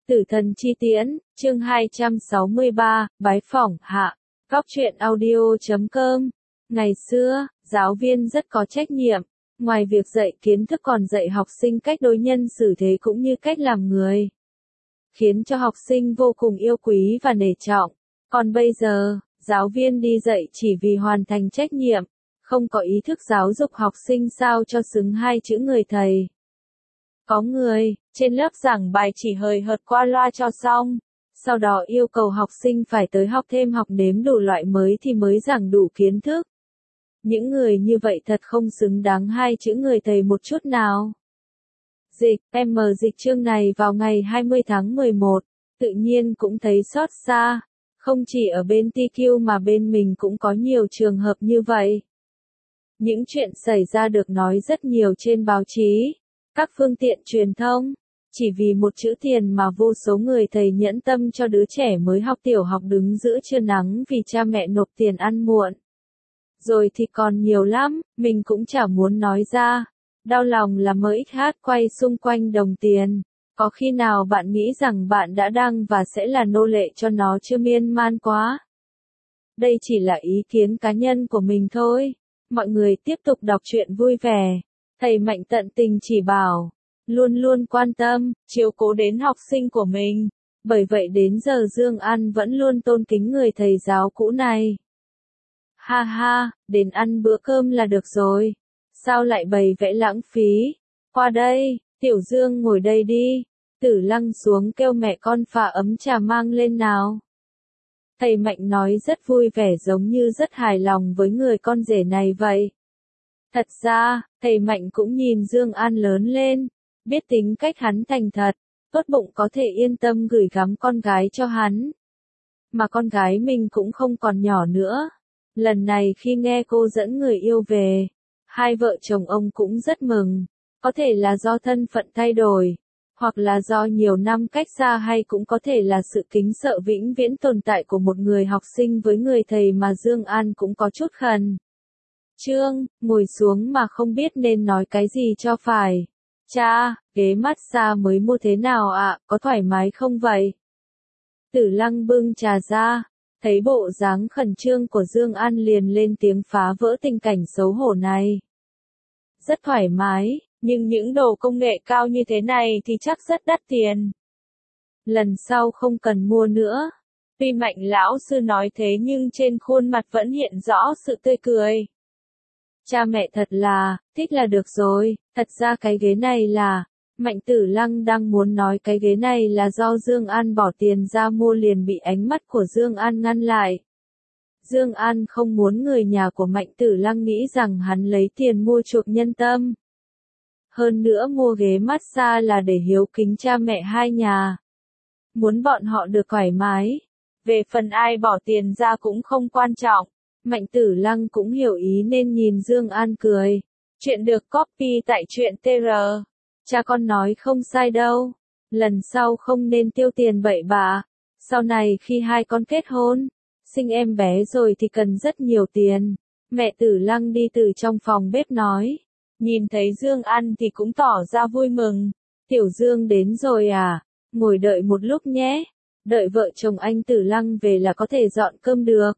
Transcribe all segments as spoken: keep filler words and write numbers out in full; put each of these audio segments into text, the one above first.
Tử thần chi tiễn, chương hai trăm sáu mươi ba, bái phỏng hạ. Góc truyện audio chấm com. Ngày xưa, giáo viên rất có trách nhiệm, ngoài việc dạy kiến thức còn dạy học sinh cách đối nhân xử thế cũng như cách làm người, khiến cho học sinh vô cùng yêu quý và nể trọng. Còn bây giờ, giáo viên đi dạy chỉ vì hoàn thành trách nhiệm, không có ý thức giáo dục học sinh sao cho xứng hai chữ người thầy. Có người, trên lớp giảng bài chỉ hời hợt qua loa cho xong, sau đó yêu cầu học sinh phải tới học thêm học nếm đủ loại mới thì mới giảng đủ kiến thức. Những người như vậy thật không xứng đáng hai chữ người thầy một chút nào. Dịch, em mở dịch chương này vào ngày hai mươi tháng mười một, tự nhiên cũng thấy xót xa, không chỉ ở bên tê quy mà bên mình cũng có nhiều trường hợp như vậy. Những chuyện xảy ra được nói rất nhiều trên báo chí, các phương tiện truyền thông, chỉ vì một chữ tiền mà vô số người thầy nhẫn tâm cho đứa trẻ mới học tiểu học đứng giữa trưa nắng vì cha mẹ nộp tiền ăn muộn. Rồi thì còn nhiều lắm, mình cũng chả muốn nói ra. Đau lòng là mờ ích hát quay xung quanh đồng tiền. Có khi nào bạn nghĩ rằng bạn đã đang và sẽ là nô lệ cho nó chưa miên man quá? Đây chỉ là ý kiến cá nhân của mình thôi. Mọi người tiếp tục đọc truyện vui vẻ. Thầy Mạnh tận tình chỉ bảo, luôn luôn quan tâm, chiếu cố đến học sinh của mình. Bởi vậy đến giờ Dương An vẫn luôn tôn kính người thầy giáo cũ này. Ha ha, đến ăn bữa cơm là được rồi. Sao lại bày vẽ lãng phí? Qua đây, Tiểu Dương ngồi đây đi. Tử Lăng xuống kêu mẹ con pha ấm trà mang lên nào. Thầy Mạnh nói rất vui vẻ giống như rất hài lòng với người con rể này vậy. Thật ra, thầy Mạnh cũng nhìn Dương An lớn lên, biết tính cách hắn thành thật, tốt bụng có thể yên tâm gửi gắm con gái cho hắn. Mà con gái mình cũng không còn nhỏ nữa. Lần này khi nghe cô dẫn người yêu về, hai vợ chồng ông cũng rất mừng. Có thể là do thân phận thay đổi, hoặc là do nhiều năm cách xa hay cũng có thể là sự kính sợ vĩnh viễn tồn tại của một người học sinh với người thầy mà Dương An cũng có chút khẩn trương, ngồi xuống mà không biết nên nói cái gì cho phải. Cha, ghế massage mới mua thế nào ạ, à, có thoải mái không vậy? Tử Lăng bưng trà ra, thấy bộ dáng khẩn trương của Dương An liền lên tiếng phá vỡ tình cảnh xấu hổ này. Rất thoải mái, nhưng những đồ công nghệ cao như thế này thì chắc rất đắt tiền. Lần sau không cần mua nữa. Tuy Mạnh lão sư nói thế nhưng trên khuôn mặt vẫn hiện rõ sự tươi cười. Cha mẹ thật là, thích là được rồi, thật ra cái ghế này là, Mạnh Tử Lăng đang muốn nói cái ghế này là do Dương An bỏ tiền ra mua liền bị ánh mắt của Dương An ngăn lại. Dương An không muốn người nhà của Mạnh Tử Lăng nghĩ rằng hắn lấy tiền mua chuộc nhân tâm. Hơn nữa mua ghế massage là để hiếu kính cha mẹ hai nhà. Muốn bọn họ được thoải mái. Về phần ai bỏ tiền ra cũng không quan trọng. Mạnh Tử Lăng cũng hiểu ý nên nhìn Dương An cười. Chuyện được copy tại truyện tê rờ. Cha con nói không sai đâu. Lần sau không nên tiêu tiền bậy bạ. Sau này khi hai con kết hôn, sinh em bé rồi thì cần rất nhiều tiền. Mẹ Tử Lăng đi từ trong phòng bếp nói. Nhìn thấy Dương An thì cũng tỏ ra vui mừng. Tiểu Dương đến rồi à? Ngồi đợi một lúc nhé. Đợi vợ chồng anh Tử Lăng về là có thể dọn cơm được.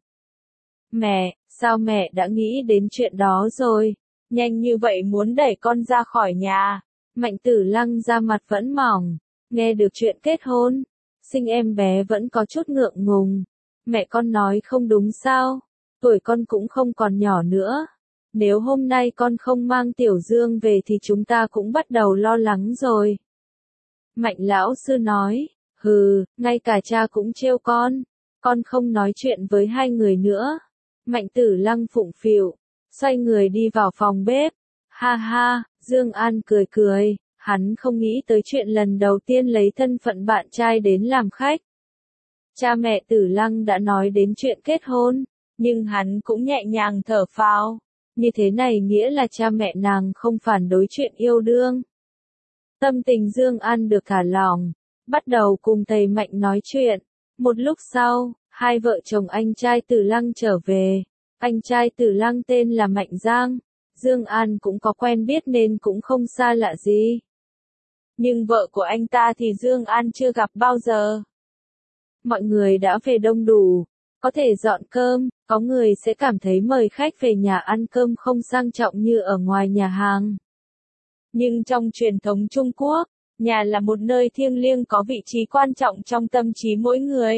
Mẹ, sao mẹ đã nghĩ đến chuyện đó rồi? Nhanh như vậy muốn đẩy con ra khỏi nhà. Mạnh Tử Lăng da mặt vẫn mỏng. Nghe được chuyện kết hôn, sinh em bé vẫn có chút ngượng ngùng. Mẹ con nói không đúng sao? Tuổi con cũng không còn nhỏ nữa. Nếu hôm nay con không mang Tiểu Dương về thì chúng ta cũng bắt đầu lo lắng rồi. Mạnh lão sư nói, hừ, ngay cả cha cũng trêu con. Con không nói chuyện với hai người nữa. Mạnh Tử Lăng phụng phịu, xoay người đi vào phòng bếp. Ha ha, Dương An cười cười, hắn không nghĩ tới chuyện lần đầu tiên lấy thân phận bạn trai đến làm khách. Cha mẹ Tử Lăng đã nói đến chuyện kết hôn, nhưng hắn cũng nhẹ nhàng thở phào. Như thế này nghĩa là cha mẹ nàng không phản đối chuyện yêu đương. Tâm tình Dương An được thả lỏng, bắt đầu cùng thầy Mạnh nói chuyện. Một lúc sau, hai vợ chồng anh trai Tử Lăng trở về. Anh trai Tử Lăng tên là Mạnh Giang. Dương An cũng có quen biết nên cũng không xa lạ gì. Nhưng vợ của anh ta thì Dương An chưa gặp bao giờ. Mọi người đã về đông đủ, có thể dọn cơm, có người sẽ cảm thấy mời khách về nhà ăn cơm không sang trọng như ở ngoài nhà hàng. Nhưng trong truyền thống Trung Quốc, nhà là một nơi thiêng liêng có vị trí quan trọng trong tâm trí mỗi người.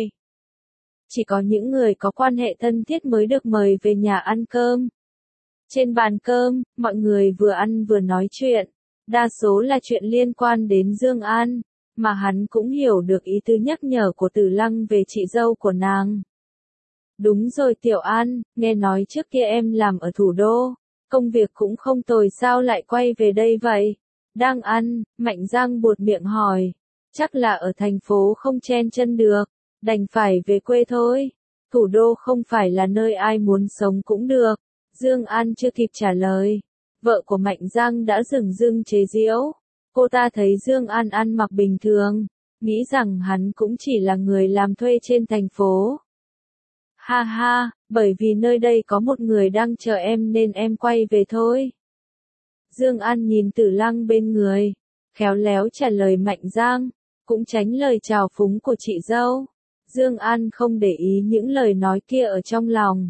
Chỉ có những người có quan hệ thân thiết mới được mời về nhà ăn cơm. Trên bàn cơm, mọi người vừa ăn vừa nói chuyện, đa số là chuyện liên quan đến Dương An, mà hắn cũng hiểu được ý tứ nhắc nhở của Tử Lăng về chị dâu của nàng. Đúng rồi Tiểu An, nghe nói trước kia em làm ở thủ đô, công việc cũng không tồi sao lại quay về đây vậy? Đang ăn, Mạnh Giang buột miệng hỏi, chắc là ở thành phố không chen chân được, đành phải về quê thôi. Thủ đô không phải là nơi ai muốn sống cũng được. Dương An chưa kịp trả lời, vợ của Mạnh Giang đã dửng dưng chế giễu. Cô ta thấy Dương An ăn mặc bình thường, nghĩ rằng hắn cũng chỉ là người làm thuê trên thành phố. Ha ha, bởi vì nơi đây có một người đang chờ em nên em quay về thôi. Dương An nhìn Tử Lăng bên người, khéo léo trả lời Mạnh Giang, cũng tránh lời trào phúng của chị dâu. Dương An không để ý những lời nói kia ở trong lòng.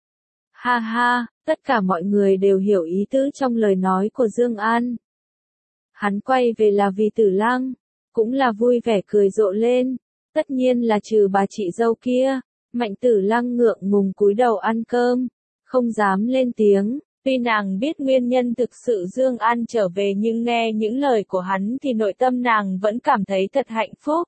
Ha ha, tất cả mọi người đều hiểu ý tứ trong lời nói của Dương An. Hắn quay về là vì Tử Lăng, cũng là vui vẻ cười rộ lên, tất nhiên là trừ bà chị dâu kia. Mạnh Tử Lăng ngượng ngùng cúi đầu ăn cơm, không dám lên tiếng, tuy nàng biết nguyên nhân thực sự Dương An trở về nhưng nghe những lời của hắn thì nội tâm nàng vẫn cảm thấy thật hạnh phúc.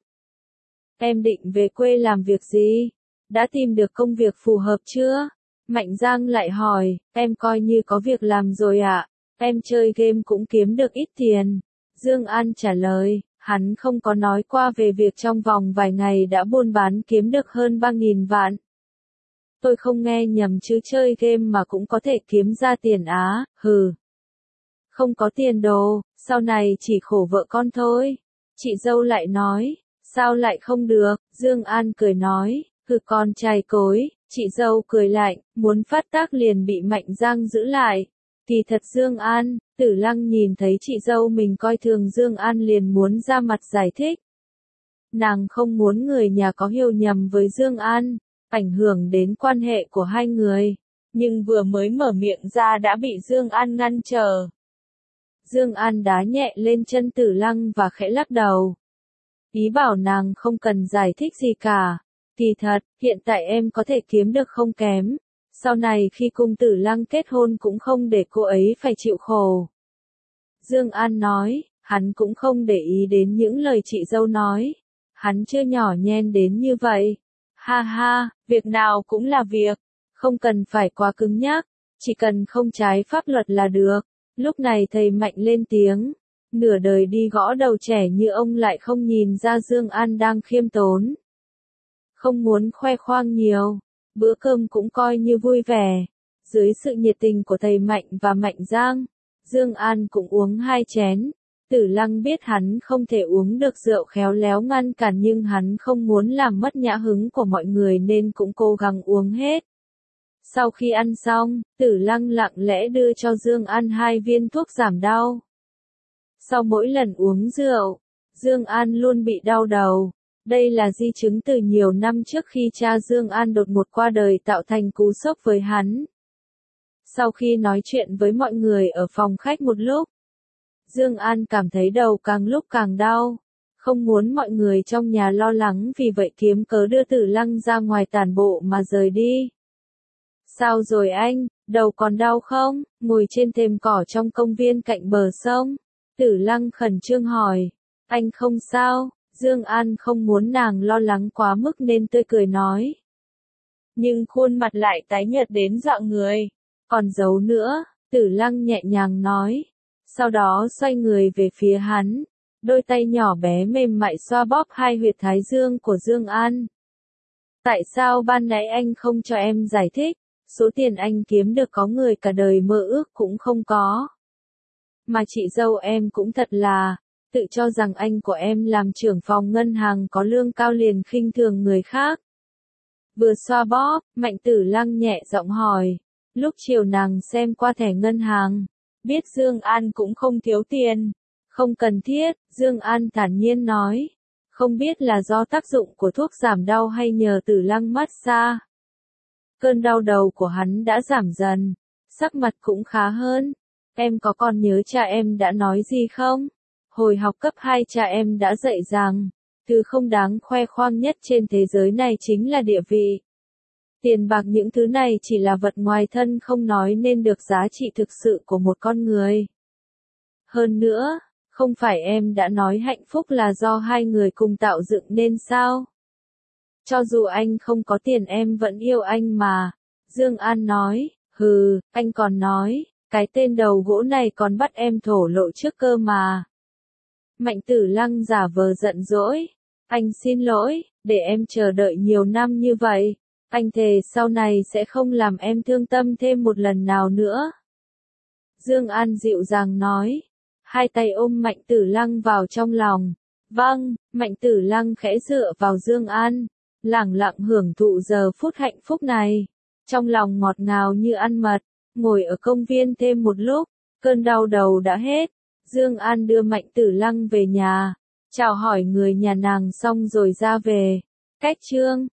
Em định về quê làm việc gì? Đã tìm được công việc phù hợp chưa? Mạnh Giang lại hỏi, em coi như có việc làm rồi ạ, à? Em chơi game cũng kiếm được ít tiền. Dương An trả lời, hắn không có nói qua về việc trong vòng vài ngày đã buôn bán kiếm được hơn ba nghìn vạn. Tôi không nghe nhầm chứ, chơi game mà cũng có thể kiếm ra tiền á, hừ. Không có tiền đồ, sau này chỉ khổ vợ con thôi. Chị dâu lại nói, sao lại không được? Dương An cười nói, hừ con trai cối. Chị dâu cười lạnh, muốn phát tác liền bị Mạnh Giang giữ lại. Kỳ thật Dương An, Tử Lăng nhìn thấy chị dâu mình coi thường Dương An liền muốn ra mặt giải thích. Nàng không muốn người nhà có hiểu nhầm với Dương An, ảnh hưởng đến quan hệ của hai người. Nhưng vừa mới mở miệng ra đã bị Dương An ngăn trở. Dương An đá nhẹ lên chân Tử Lăng và khẽ lắc đầu. Ý bảo nàng không cần giải thích gì cả. Kỳ thật, hiện tại em có thể kiếm được không kém. Sau này khi cùng Tử Lăng kết hôn cũng không để cô ấy phải chịu khổ. Dương An nói, hắn cũng không để ý đến những lời chị dâu nói. Hắn chưa nhỏ nhen đến như vậy. Ha ha, việc nào cũng là việc. Không cần phải quá cứng nhắc. Chỉ cần không trái pháp luật là được. Lúc này thầy Mạnh lên tiếng. Nửa đời đi gõ đầu trẻ như ông lại không nhìn ra Dương An đang khiêm tốn. Không muốn khoe khoang nhiều. Bữa cơm cũng coi như vui vẻ. Dưới sự nhiệt tình của thầy Mạnh và Mạnh Giang, Dương An cũng uống hai chén. Tử Lăng biết hắn không thể uống được rượu khéo léo ngăn cản nhưng hắn không muốn làm mất nhã hứng của mọi người nên cũng cố gắng uống hết. Sau khi ăn xong, Tử Lăng lặng lẽ đưa cho Dương An hai viên thuốc giảm đau. Sau mỗi lần uống rượu, Dương An luôn bị đau đầu. Đây là di chứng từ nhiều năm trước khi cha Dương An đột ngột qua đời tạo thành cú sốc với hắn. Sau khi nói chuyện với mọi người ở phòng khách một lúc, Dương An cảm thấy đầu càng lúc càng đau, không muốn mọi người trong nhà lo lắng vì vậy kiếm cớ đưa Tử Lăng ra ngoài tản bộ mà rời đi. Sao rồi anh, đầu còn đau không? Ngồi trên thềm cỏ trong công viên cạnh bờ sông, Tử Lăng khẩn trương hỏi. Anh không sao. Dương An không muốn nàng lo lắng quá mức nên tươi cười nói. Nhưng khuôn mặt lại tái nhợt đến dọa người. Còn giấu nữa, Tử Lăng nhẹ nhàng nói. Sau đó xoay người về phía hắn. Đôi tay nhỏ bé mềm mại xoa bóp hai huyệt thái dương của Dương An. Tại sao ban nãy anh không cho em giải thích? Số tiền anh kiếm được có người cả đời mơ ước cũng không có. Mà chị dâu em cũng thật là, tự cho rằng anh của em làm trưởng phòng ngân hàng có lương cao liền khinh thường người khác. Vừa xoa bóp, Mạnh Tử Lăng nhẹ giọng hỏi. Lúc chiều nàng xem qua thẻ ngân hàng, biết Dương An cũng không thiếu tiền. Không cần thiết, Dương An thản nhiên nói. Không biết là do tác dụng của thuốc giảm đau hay nhờ Tử Lăng massage. Cơn đau đầu của hắn đã giảm dần, sắc mặt cũng khá hơn. Em có còn nhớ cha em đã nói gì không? Hồi học cấp hai cha em đã dạy rằng, thứ không đáng khoe khoang nhất trên thế giới này chính là địa vị. Tiền bạc những thứ này chỉ là vật ngoài thân không nói nên được giá trị thực sự của một con người. Hơn nữa, không phải em đã nói hạnh phúc là do hai người cùng tạo dựng nên sao? Cho dù anh không có tiền em vẫn yêu anh mà. Dương An nói, hừ, anh còn nói, cái tên đầu gỗ này còn bắt em thổ lộ trước cơ mà. Mạnh Tử Lăng giả vờ giận dỗi, anh xin lỗi, để em chờ đợi nhiều năm như vậy. Anh thề sau này sẽ không làm em thương tâm thêm một lần nào nữa. Dương An dịu dàng nói, hai tay ôm Mạnh Tử Lăng vào trong lòng. Vâng, Mạnh Tử Lăng khẽ dựa vào Dương An, lẳng lặng hưởng thụ giờ phút hạnh phúc này. Trong lòng ngọt ngào như ăn mật, ngồi ở công viên thêm một lúc, cơn đau đầu đã hết. Dương An đưa Mạnh Tử Lăng về nhà, chào hỏi người nhà nàng xong rồi ra về. Cách chương